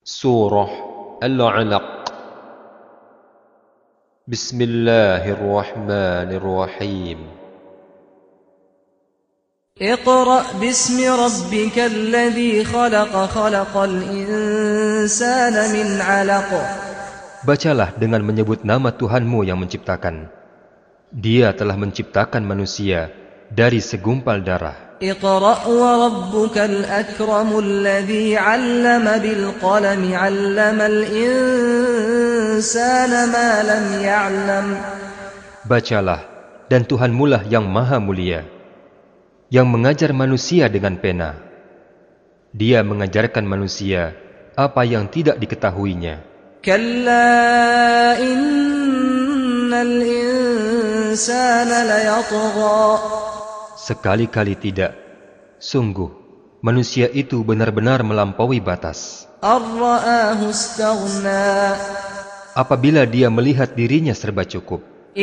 Surah Al-Alaq. Bismillahirrahmanirrahim. اقرأ باسم ربك الذي خلق خلق الإنسان من علق. Bacalah dengan menyebut nama Tuhanmu yang menciptakan. Dia telah menciptakan manusia dari segumpal darah. اقرأ وربك الأكرم الذي علم بالقلم علم الإنسان ما لم يعلم. Bacalah, dan Tuhanmu lah yang maha mulia, yang mengajar manusia dengan pena. Dia mengajarkan manusia apa yang tidak diketahuinya. كلا إن الإنسان ليطغى. Sekali-kali tidak. Sungguh, manusia itu benar-benar melampaui batas. أن رآه استغنى. Apabila dia melihat dirinya serba cukup.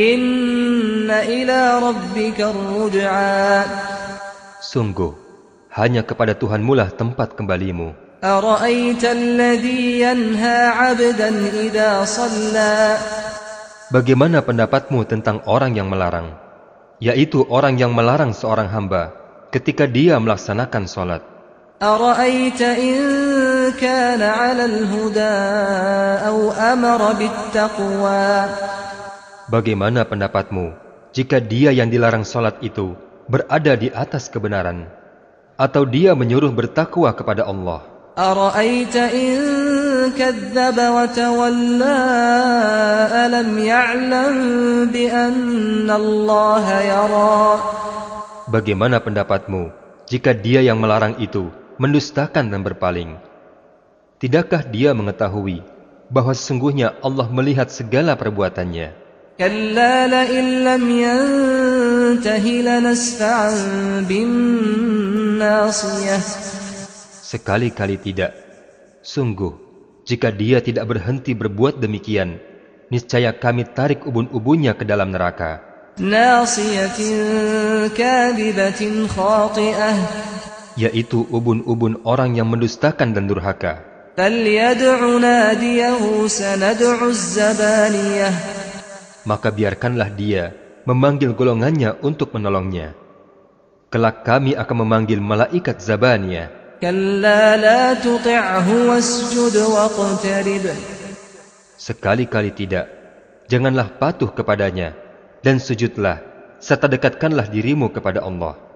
إن إلى ربك الرجعى. Sungguh, hanya kepada Tuhanmu lah tempat kembalimu. أرأيت الذي ينهى عبدا إذا صلى. Bagaimana pendapatmu tentang orang yang melarang, yaitu orang yang melarang seorang hamba ketika dia melaksanakan sholat? أرأيت إن كان على الهدى أو أمر بالتقوى. Bagaimana pendapatmu jika dia yang dilarang sholat itu berada di atas kebenaran, atau dia menyuruh bertakwa kepada Allah? أرأيت إن كذب وتولى ألم يعلم بأن الله يرى. Bagaimana pendapatmu jika dia yang melarang itu mendustakan dan berpaling? Tidakkah dia mengetahui bahwa sesungguhnya Allah melihat segala perbuatannya? كلا لئن لم ينته لنسفعا بالناصية. Sekali-kali tidak. Sungguh, jika dia tidak berhenti berbuat demikian, niscaya kami tarik ubun-ubunnya ke dalam neraka. ناصية كاذبة خاطئة. Yaitu ubun-ubun orang yang mendustakan dan durhaka. فليدع ناديه سندع الزبانية. Maka biarkanlah dia memanggil golongannya untuk menolongnya. Kelak kami akan memanggil malaikat Zabaniyah. كلا لا تطعه واسجد واقترب. Sekali-kali tidak. Janganlah patuh kepadanya, dan sujudlah, serta dekatkanlah dirimu kepada Allah.